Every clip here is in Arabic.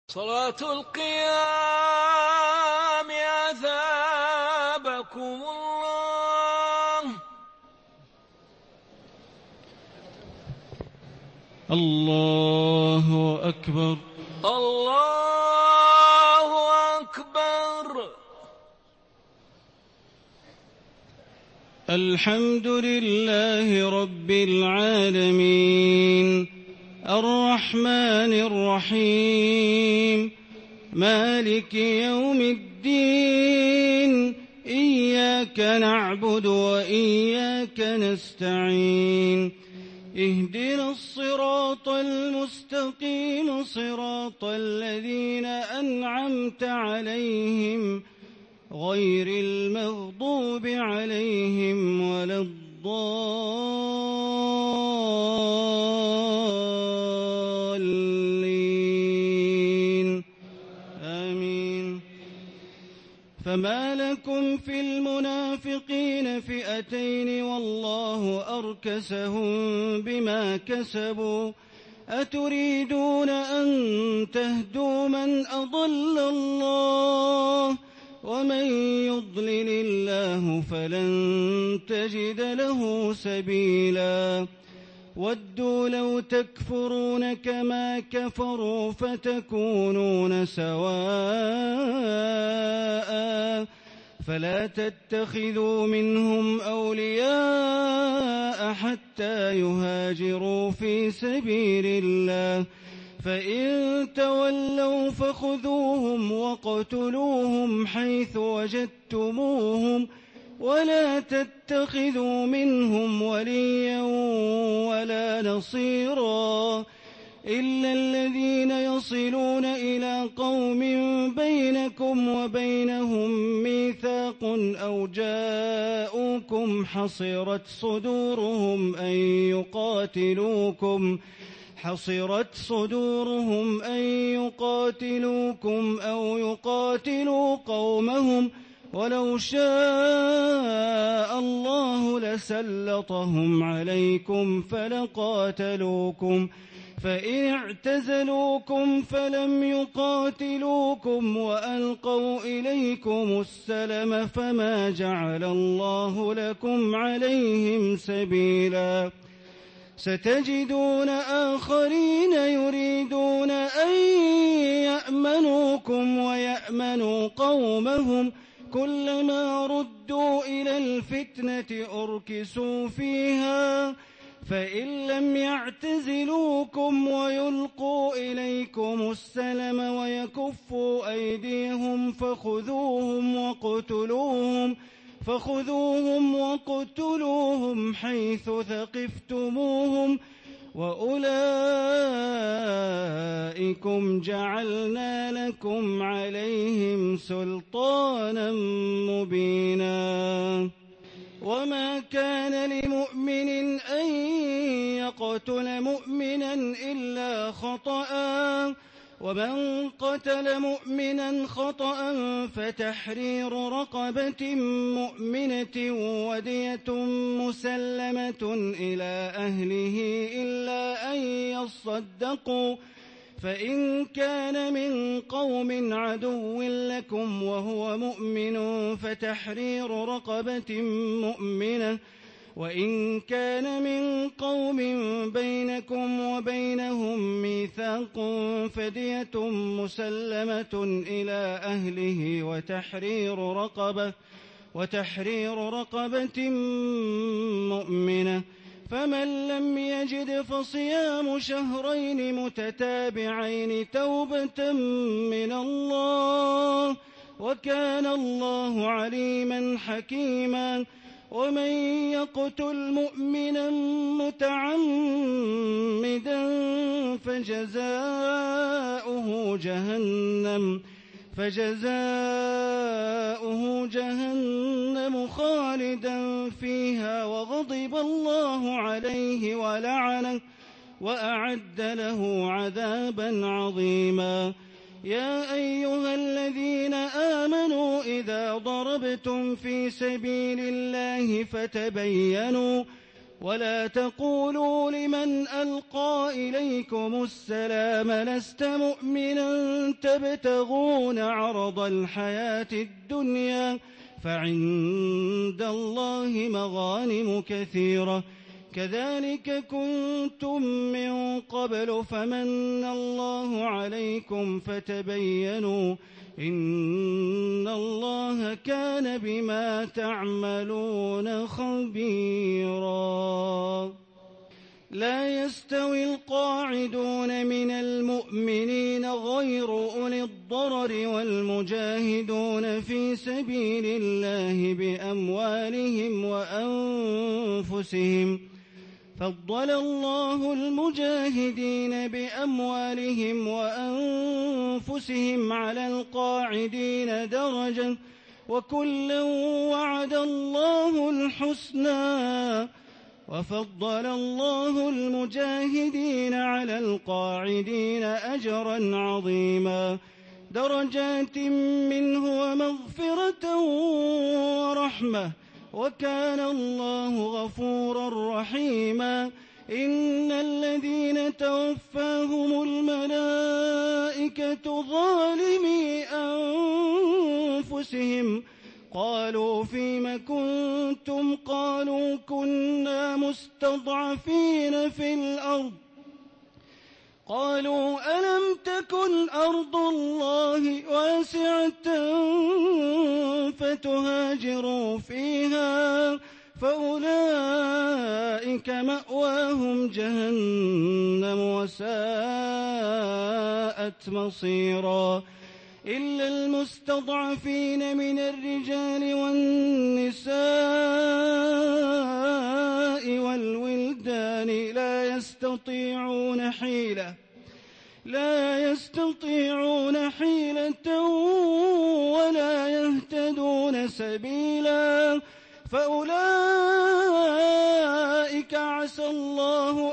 صلاة القيام أثابكم الله. الله أكبر الله أكبر. الحمد لله رب العالمين الرحمن الرحيم مالك يوم الدين إياك نعبد وإياك نستعين اهدنا الصراط المستقيم صراط الذين أنعمت عليهم غير المغضوب عليهم ولا الضالين آمين. فما لكم في المنافقين فئتين والله أركسهم بما كسبوا أتريدون أن تهدوا من أضل الله ومن يضلل الله فلن تجد له سبيلا ودوا لو تكفرون كما كفروا فتكونون سواء فلا تتخذوا منهم أولياء حتى يهاجروا في سبيل الله فإن تولوا فخذوهم وقتلوهم حيث وجدتموهم ولا تتخذوا منهم وليا ولا نصيرا إلا الذين يصلون إلى قوم بينكم وبينهم ميثاق أو جاءوكم حصرت صدورهم أن يقاتلوكم أو يقاتلوا قومهم ولو شاء الله لسلطهم عليكم فلقاتلوكم فإن اعتزلوكم فلم يقاتلوكم وألقوا إليكم السلم فما جعل الله لكم عليهم سبيلا ستجدون آخرين يريدون أن يأمنوكم ويأمنوا قومهم كلما ردوا إلى الفتنة أركسوا فيها فإن لم يعتزلوكم ويلقوا إليكم السلم ويكفوا أيديهم فخذوهم وقتلوهم حيث ثقفتموهم وأولئكم جعلنا لكم عليهم سلطانا مبينا وما كان لمؤمن أن يقتل مؤمنا إلا خطأ ومن قتل مؤمنا خطأ فتحرير رقبة مؤمنة ودية مسلمة إلى أهله إلا أن يصدقوا فإن كان من قوم عدو لكم وهو مؤمن فتحرير رقبة مؤمنة وإن كان من قوم بينكم وبينهم ميثاق فدية مسلمة إلى أهله وتحرير رقبة مؤمنة فمن لم يجد فصيام شهرين متتابعين توبة من الله وكان الله عليما حكيما ومن يقتل مؤمنا متعمدا فجزاؤه جهنم خالدا فيها وغضب الله عليه ولعنه وأعد له عذابا عظيما يا أيها الذين آمنوا إذا ضربتم في سبيل الله ولا تقولوا لمن ألقى إليكم السلام لست مؤمنا تبتغون عرض الحياة الدنيا فعند الله مغانم كثيرة كذلك كنتم من قبل فمن الله عليكم فتبينوا إن الله كان بما تعملون خبيرا. لا يستوي القاعدون من المؤمنين غير أولي الضرر والمجاهدون في سبيل الله بأموالهم وأنفسهم فضل الله المجاهدين بأموالهم وأنفسهم على القاعدين درجة وكلا وعد الله الحسنى وفضل الله المجاهدين على القاعدين أجرا عظيما درجات منه ومغفرة ورحمة وكان الله غفورا رحيما. إن الذين توفاهم الملائكة ظالمي أنفسهم قالوا فيم كنتم قالوا كنا مستضعفين في الأرض قالوا ألم تكن أرض الله واسعة فتهاجروا فيها فأولئك مأواهم جهنم وساءت مصيرا إلا المستضعفين من الرجال والنساء والولدان لا يستطيعون حيلة ولا يهتدون سبيلا فأولئك عسى الله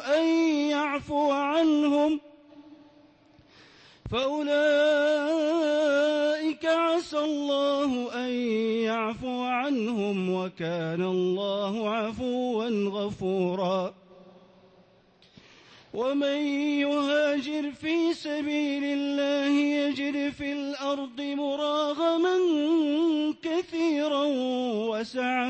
أن يعفو عنهم وكان الله عفوا غفورا. ومن يهاجر في سبيل الله يجد في الأرض مراغما كثيرا وسعة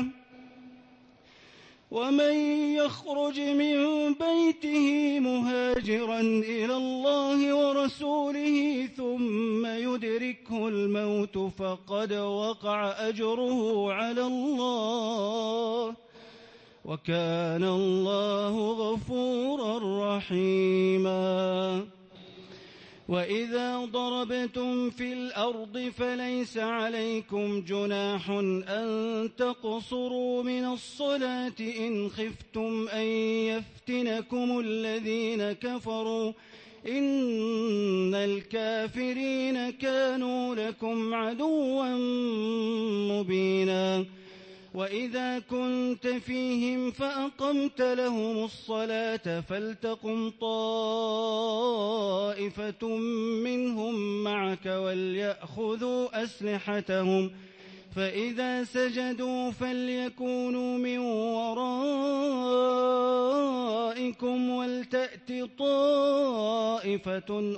ومن يخرج من بيته مهاجرا إلى الله ورسوله ثم يدركه الموت فقد وقع أجره على الله وكان الله غفورا رحيما. وإذا ضربتم في الأرض فليس عليكم جناح أن تقصروا من الصلاة إن خفتم أن يفتنكم الذين كفروا إن الكافرين كانوا لكم عدوا مبينا. وإذا كنت فيهم فأقمت لهم الصلاة فلتقم طائفة منهم معك وليأخذوا أسلحتهم فإذا سجدوا فليكونوا من ورائكم ولتأت طائفة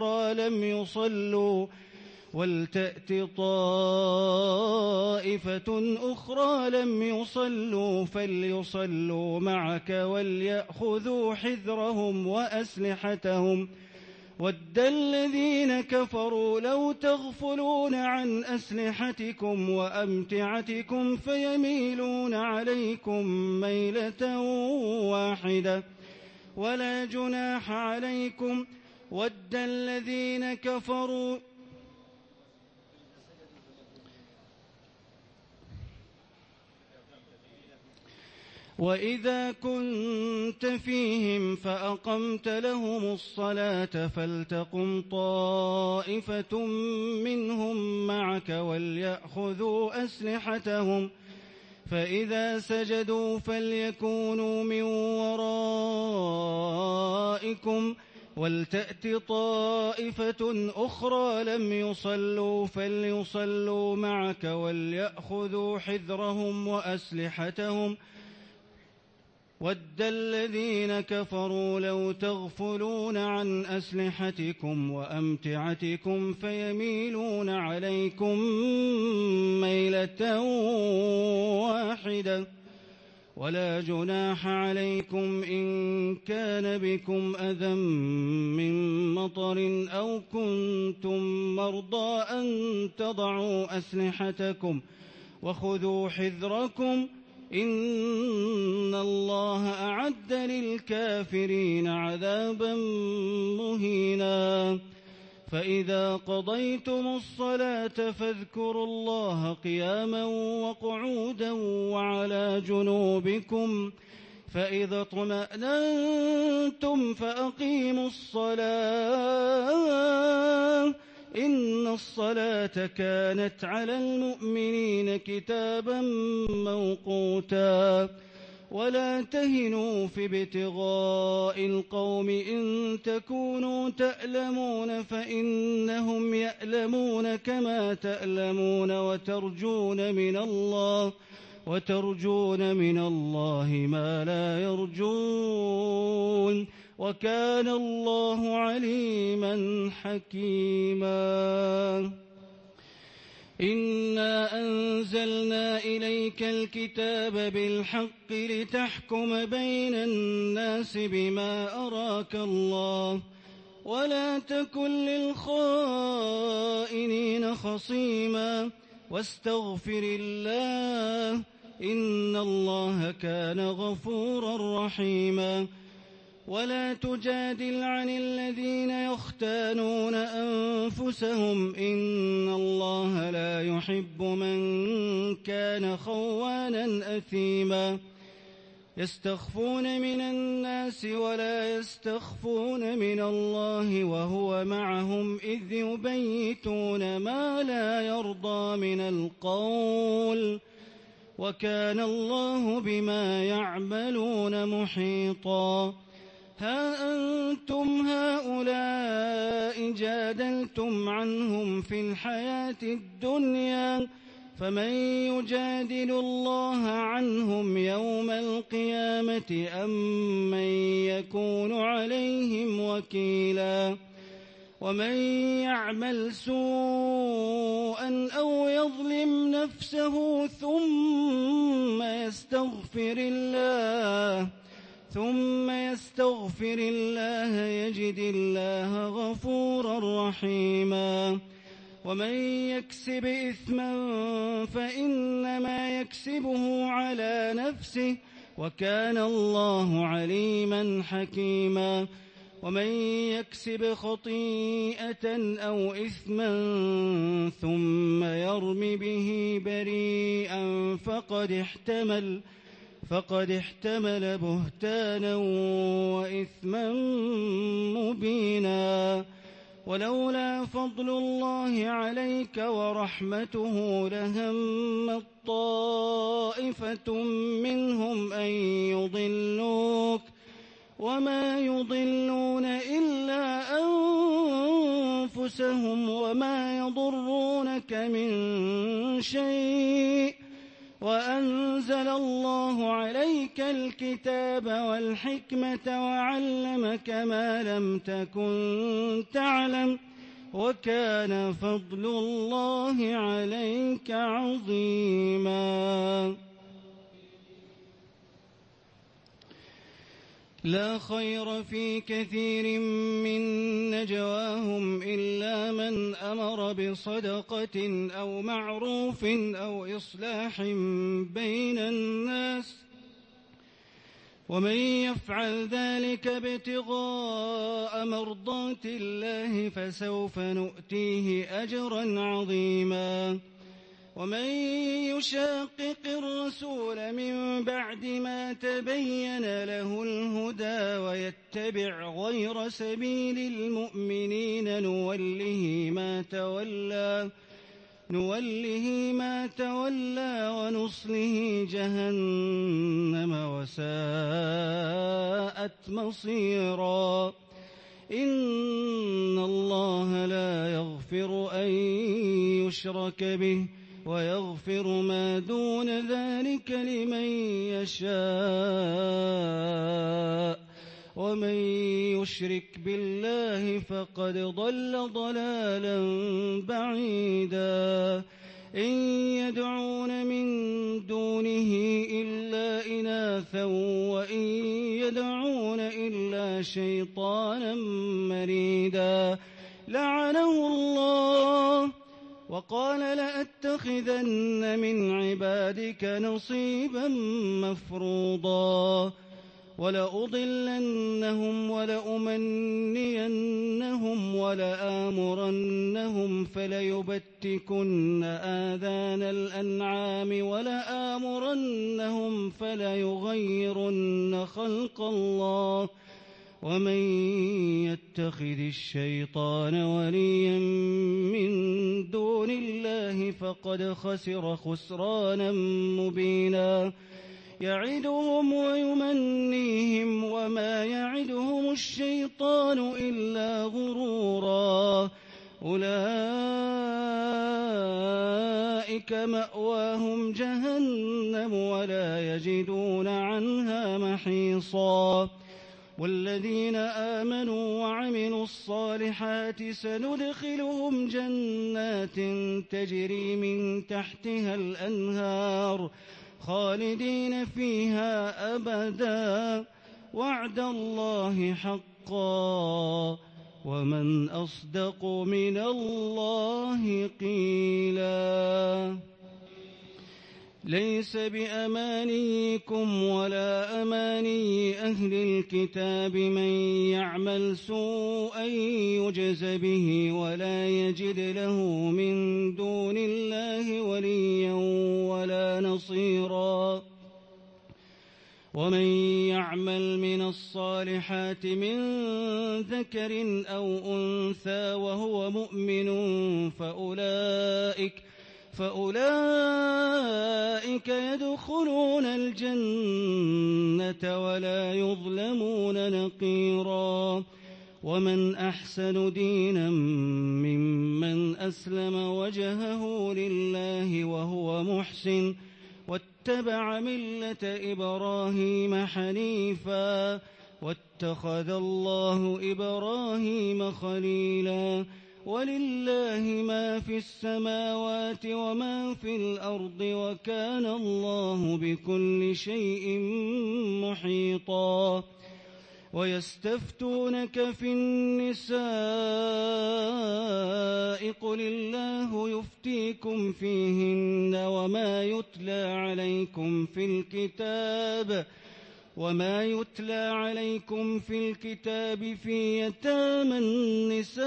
أخرى لم يصلوا فليصلوا معك وليأخذوا حذرهم وأسلحتهم ود الذين كفروا لو تغفلون عن أسلحتكم وأمتعتكم فيميلون عليكم ميلة واحدة ولا جناح عليكم ود الذين كفروا وإذا كنت فيهم فأقمت لهم الصلاة فلتقم طائفة منهم معك وليأخذوا أسلحتهم فإذا سجدوا فليكونوا من ورائكم ولتأت طائفة أخرى لم يصلوا فليصلوا معك وليأخذوا حذرهم وأسلحتهم وَدَّ الَّذِينَ كَفَرُوا لَوْ تَغْفُلُونَ عَنْ أَسْلِحَتِكُمْ وَأَمْتِعَتِكُمْ فَيَمِيلُونَ عَلَيْكُمْ مَيْلَةً وَاحِدَةً وَلَا جُنَاحَ عَلَيْكُمْ إِن كَانَ بِكُمْ أَذًى مِّن مَّطَرٍ أَوْ كُنتُم مَّرْضَىٰ أَن تَضَعُوا أَسْلِحَتَكُمْ وَخُذُوا حِذْرَكُمْ إِنَّ اللَّهَ أَعَدَّ لِلْكَافِرِينَ عَذَابًا مُّهِينًا فَإِذَا قَضَيْتُمُ الصَّلَاةَ فاذكروا اللَّهَ قِيَامًا وَقُعُودًا وَعَلَىٰ جُنُوبِكُمْ فَإِذَا اطْمَأْنَنتُمْ فَأَقِيمُوا الصَّلَاةَ إِنَّ الصَّلَاةَ كَانَتْ عَلَى الْمُؤْمِنِينَ كِتَابًا مَّوْقُوتًا وَلَا تَهِنُوا في ابْتِغَاءِ الْقَوْمِ إِن تَكُونُوا تَأْلَمُونَ فَإِنَّهُمْ يَأْلَمُونَ كَمَا تَأْلَمُونَ وترجون من الله ما لا يرجون وكان الله عليما حكيما إنا أنزلنا إليك الكتاب بالحق لتحكم بين الناس بما أراك الله ولا تكن للخائنين خصيما واستغفر الله إن الله كان غفورا رحيما ولا تجادل عن الذين يختانون أنفسهم إن الله لا يحب من كان خوانا أثيما يستخفون من الناس ولا يستخفون من الله وهو معهم إذ يبيتون ما لا يرضى من القول وكان الله بما يعملون محيطا ها أنتم هؤلاء جادلتم عنهم في الحياة الدنيا فمن يجادل الله عنهم يوم القيامة أم من يكون عليهم وكيلا ومن يعمل سوءا أو يظلم نفسه ثم يستغفر الله يجد الله غفورا رحيما ومن يكسب إثما فإنما يكسبه على نفسه وكان الله عليما حكيما ومن يكسب خطيئة أو إثما ثم يرم به بريئا فقد احتمل بهتانا وإثما مبينا ولولا فضل الله عليك ورحمته لهمت طائفة منهم أن يضلوك وما يضلون إلا أنفسهم وما يضرونك من شيء وأنزل الله عليك الكتاب والحكمة وعلمك ما لم تكن تعلم وكان فضل الله عليك عظيما لا خير في كثير من نجواهم إلا من أمر بصدقة أو معروف أو إصلاح بين الناس ومن يفعل ذلك ابتغاء مرضات الله فسوف نؤتيه أجرا عظيما ومن يشاقق الرسول من بعد ما تبين له الهدى ويتبع غير سبيل المؤمنين نوله ما تولى ونصله جهنم وساءت مصيرا إن الله لا يغفر أن يشرك به ويغفر ما دون ذلك لمن يشاء ومن يشرك بالله فقد ضل ضلالا بعيدا إن يدعون من دونه إلا إناثا وإن يدعون إلا شيطانا مريدا لعنه الله وقال لأتخذن من عبادك نصيبا مفروضا ولأضلنهم ولأمنينهم ولآمرنهم فليبتكن آذان الأنعام ولآمرنهم فليغيرن خلق الله ومن يتخذ الشيطان وليا من دون الله فقد خسر خسرانا مبينا يعدهم ويمنيهم وما يعدهم الشيطان إلا غرورا أولئك مأواهم جهنم ولا يجدون عنها محيصا والذين آمنوا وعملوا الصالحات سندخلهم جنات تجري من تحتها الأنهار خالدين فيها أبدا وعد الله حقا ومن أصدق من الله قيلا ليس بأمانيكم ولا أماني أهل الكتاب من يعمل سوءا يجز به ولا يجد له من دون الله وليا ولا نصيرا ومن يعمل من الصالحات من ذكر أو أنثى وهو مؤمن فأولئك يدخلون الجنة ولا يظلمون نقيرا ومن أحسن دينا ممن أسلم وجهه لله وهو محسن واتبع ملة إبراهيم حنيفا واتخذ الله إبراهيم خليلا ولله ما في السماوات وما في الأرض وكان الله بكل شيء محيطا ويستفتونك في النساء قل الله يفتيكم فيهن وما يتلى عليكم في الكتاب في يتامى النساء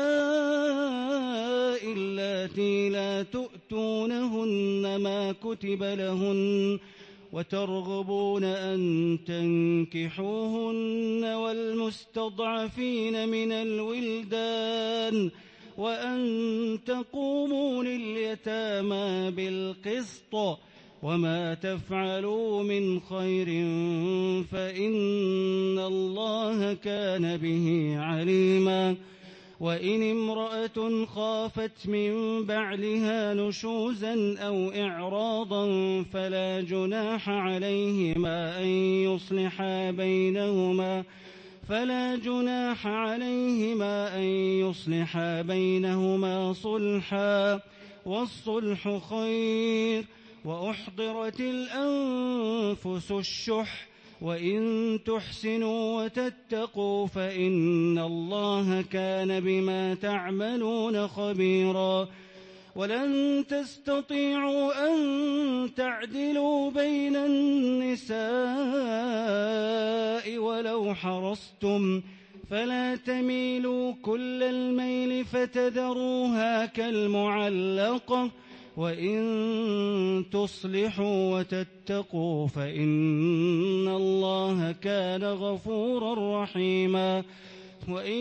اللاتي لا تؤتونهن ما كتب لهن وترغبون أن تنكحوهن والمستضعفين من الولدان وأن تقوموا لليتامى بالقسط وما تفعلوا من خير فإن الله كان به عليما وإن امرأة خافت من بعلها نشوزا أو إعراضا فلا جناح عليهما أن يصلحا بينهما صلحا والصلح خير وأحضرت الأنفس الشح وإن تحسنوا وتتقوا فإن الله كان بما تعملون خبيرا ولن تستطيعوا أن تعدلوا بين النساء ولو حرصتم فلا تميلوا كل الميل فتذروها كالمعلقة وإن تصلحوا وتتقوا فإن الله كان غفورا رحيما وإن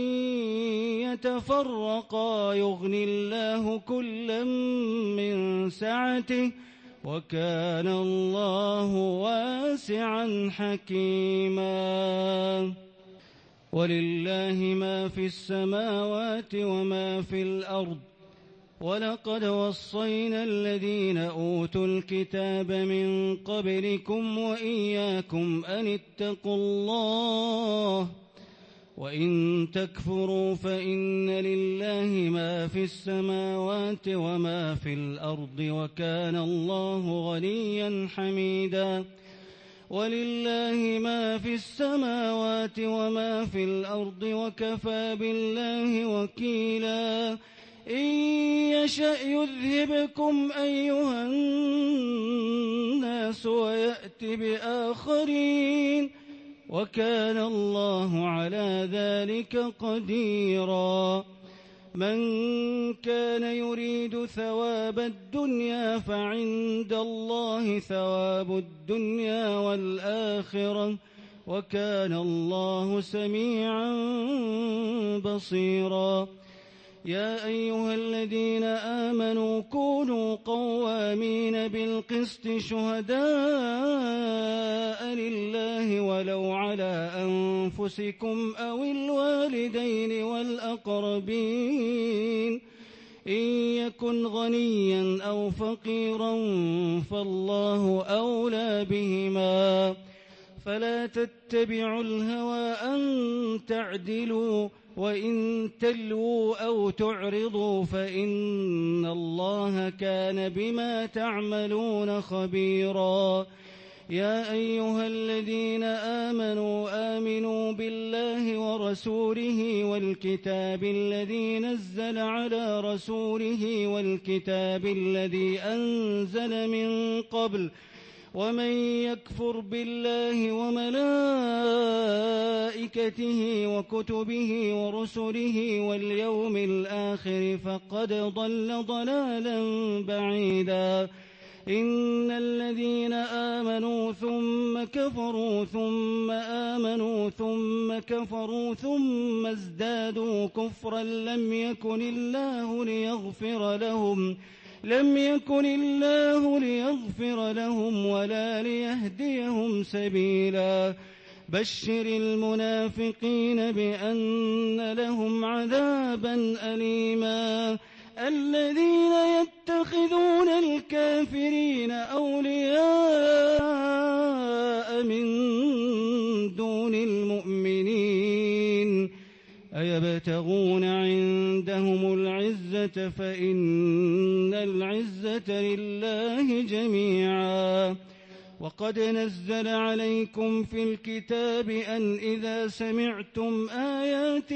يتفرقا يغني الله كلا من سعته وكان الله واسعا حكيما ولله ما في السماوات وما في الأرض ولقد وصينا الذين أوتوا الكتاب من قبلكم وإياكم أن اتقوا الله وإن تكفروا فإن لله ما في السماوات وما في الأرض وكان الله غنيا حميدا ولله ما في السماوات وما في الأرض وكفى بالله وكيلا إن يشأ يذهبكم أيها الناس ويأت بآخرين وكان الله على ذلك قديرا من كان يريد ثواب الدنيا فعند الله ثواب الدنيا والآخرة وكان الله سميعا بصيرا يا أيها الذين آمنوا كونوا قوامين بالقسط شهداء لله ولو على أنفسكم أو الوالدين والأقربين إن يكن غنيا أو فقيرا فالله أولى بهما فلا تتبعوا الهوى أن تعدلوا وإن تلووا أو تعرضوا فإن الله كان بما تعملون خبيرا يا أيها الذين آمنوا بالله ورسوله والكتاب الذي نزل على رسوله والكتاب الذي أنزل من قبل ومن يكفر بالله وملائكته وكتبه ورسله واليوم الآخر فقد ضل ضلالا بعيدا إن الذين آمنوا ثم كفروا ثم آمنوا ثم كفروا ثم ازدادوا كفرا لم يكن الله ليغفر لهم ولا ليهديهم سبيلا بشر المنافقين بأن لهم عذابا أليما الذين يتخذون الكافرين أولياء من دون المؤمنين أيبتغون عندهم العزة فإن العزة لله جميعا وقد نزل عليكم في الكتاب أن إذا سمعتم آيات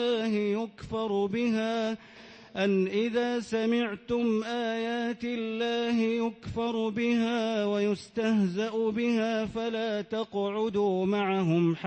الله يكفر بها ويستهزأ بها فلا تقعدوا معهم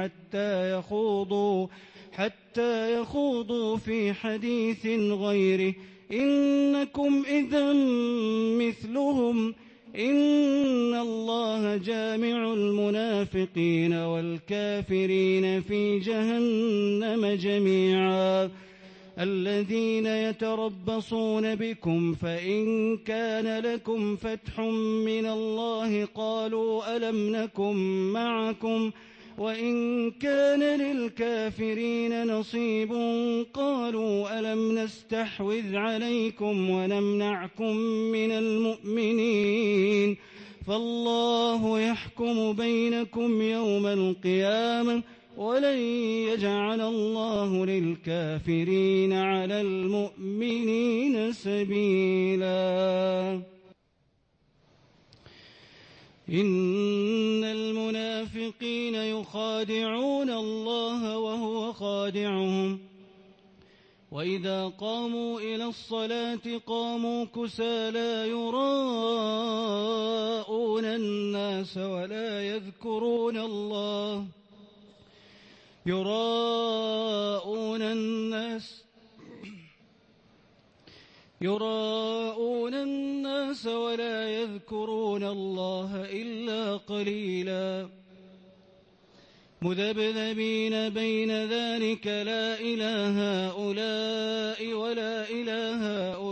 حتى يخوضوا في حديث غيره إنكم إذا مثلهم إن الله جامع المنافقين والكافرين في جهنم جميعا الذين يتربصون بكم فإن كان لكم فتح من الله قالوا ألم نكن معكم وإن كان للكافرين نصيب قالوا ألم نستحوذ عليكم ونمنعكم من المؤمنين فالله يحكم بينكم يوم القيامة ولن يجعل الله للكافرين على المؤمنين سبيلا إن المنافقين يخادعون الله وهو خادعهم وإذا قاموا إلى الصلاة قاموا كسالى يراءون الناس ولا يذكرون الله يراءون الناس ولا يذكرون الله إلا قليلا مذبذبين بين ذلك لا إله هؤلاء ولا إله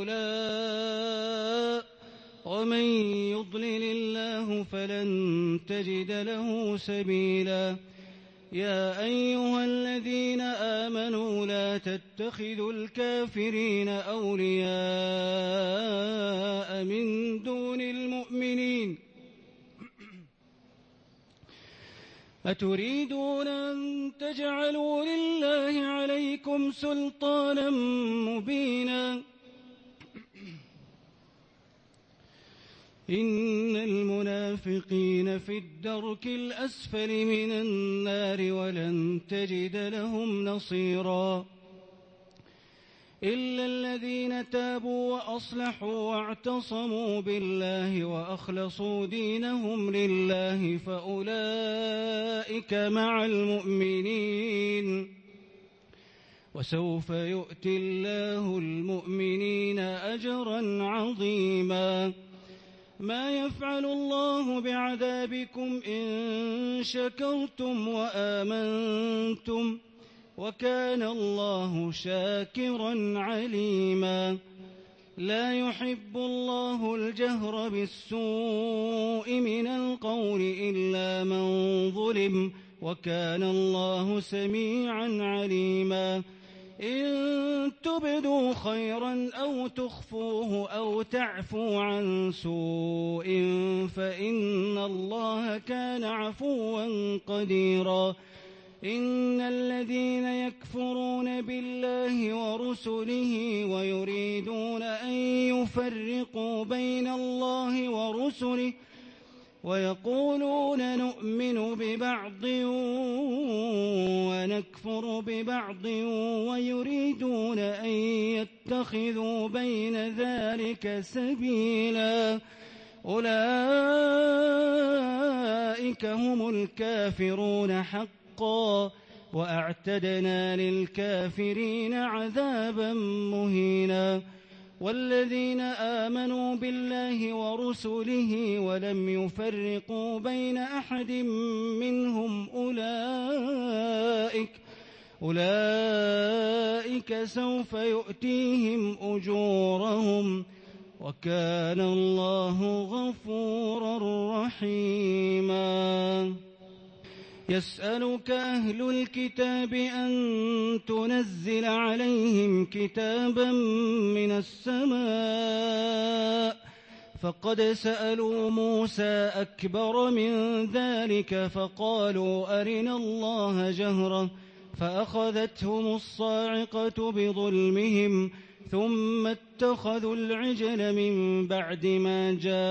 هؤلاء ومن يضلل الله فلن تجد له سبيلا يا أيها الذين آمنوا لا تتخذوا الكافرين أولياء من دون المؤمنين أتريدون أن تجعلوا لله عليكم سلطانا مبينا إن المنافقين في الدرك الأسفل من النار ولن تجد لهم نصيرا إلا الذين تابوا وأصلحوا واعتصموا بالله وأخلصوا دينهم لله فأولئك مع المؤمنين وسوف يؤتي الله المؤمنين أجرا عظيما ما يفعل الله بعذابكم إن شكرتم وآمنتم وكان الله شاكرا عليما لا يحب الله الجهر بالسوء من القول إلا من ظلم وكان الله سميعا عليما إن تبدوا خيرا أو تخفوه أو تعفوا عن سوء فإن الله كان عفوا قديرا إن الذين يكفرون بالله ورسله ويريدون أن يفرقوا بين الله ورسله ويقولون نؤمن ببعض ونكفر ببعض ويريدون أن يتخذوا بين ذلك سبيلا أولئك هم الكافرون حقا وأعتدنا للكافرين عذابا مهينا والذين آمنوا بالله ورسله ولم يفرقوا بين أحد منهم أولئك سوف يؤتيهم أجورهم وكان الله غفورا رحيما يسألك أهل الكتاب أن تنزل عليهم كتابا من السماء فقد سألوا موسى أكبر من ذلك فقالوا أرنا الله جهرة فأخذتهم الصاعقة بظلمهم ثم اتخذوا العجل من بعد ما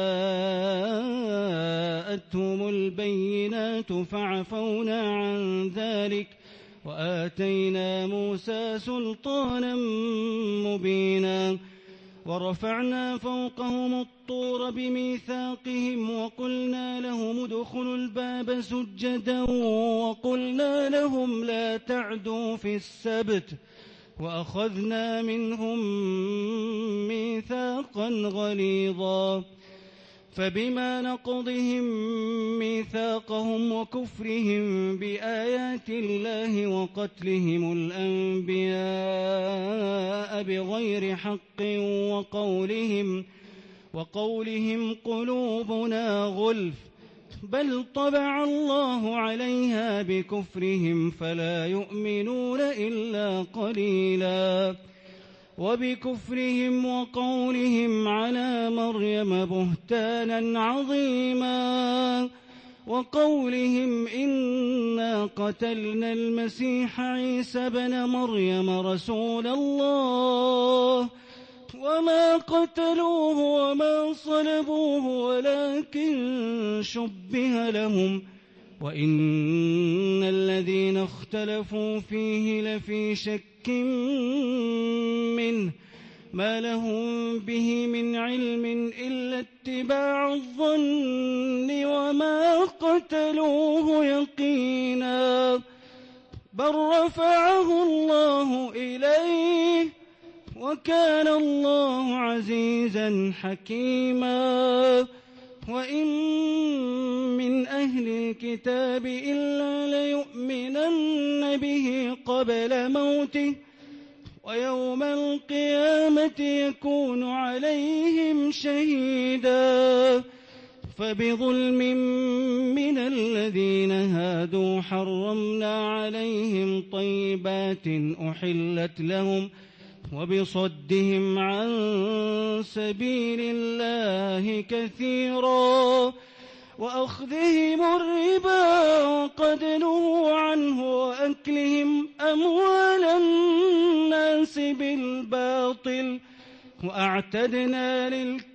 جاءتهم البينات فعفونا عن ذلك وآتينا موسى سلطانا مبينا ورفعنا فوقهم الطور بميثاقهم وقلنا لهم ادخلوا الباب سجدا وقلنا لهم لا تعدوا في السبت وأخذنا منهم ميثاقا غليظا فبما نقضهم ميثاقهم وكفرهم بآيات الله وقتلهم الأنبياء بغير حق وقولهم قلوبنا غلف بل طبع الله عليها بكفرهم فلا يؤمنون إلا قليلا وبكفرهم وقولهم على مريم بهتانا عظيما وقولهم إنا قتلنا المسيح عيسى بن مريم رسول الله وما قتلوه وما صلبوه ولكن شبه لهم وإن الذين اختلفوا فيه لفي شك منه ما لهم به من علم إلا اتباع الظن وما قتلوه يقينا بل رفعه الله إليه وكان الله عزيزا حكيما وإن من أهل الكتاب إلا ليؤمنن به قبل موته ويوم القيامة يكون عليهم شهيدا فبظلم من الذين هادوا حرمنا عليهم طيبات أحلت لهم وبصدهم عن سبيل الله كثيرا وأخذهم الربا وقد نهوا عنه وأكلهم أموال الناس بالباطل وأعتدنا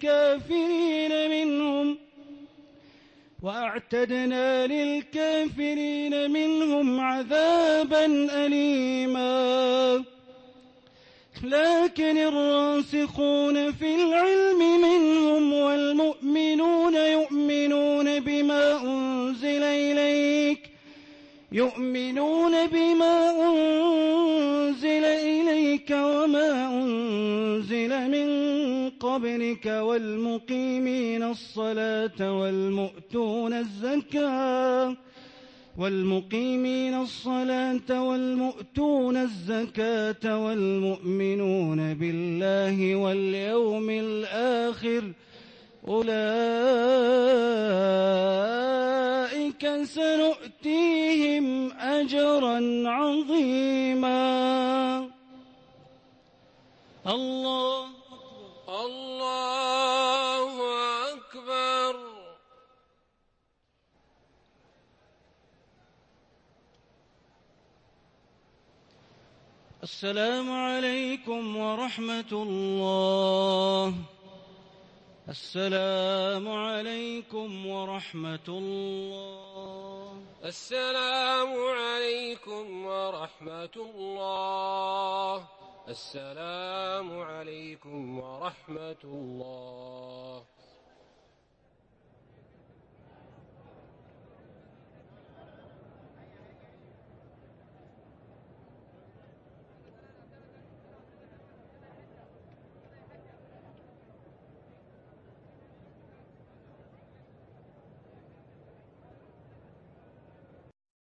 للكافرين منهم عذابا أليما لكن الراسخون في العلم منهم والمؤمنون يؤمنون بما أنزل إليك وما أنزل من قبلك والمقيمين الصلاة والمؤتون الزكاة والمؤمنون بالله واليوم الآخر أولئك سنؤتيهم أجرا عظيما. الله أكبر. السلام عليكم ورحمة الله. السلام عليكم ورحمة الله. السلام عليكم ورحمة الله. السلام عليكم ورحمة الله.